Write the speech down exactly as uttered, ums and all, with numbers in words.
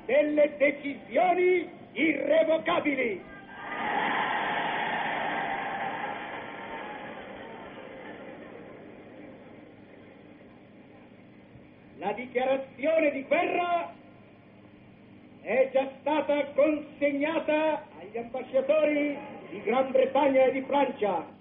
delle decisioni irrevocabili. La dichiarazione di guerra è già stata consegnata agli ambasciatori di Gran Bretagna e di Francia.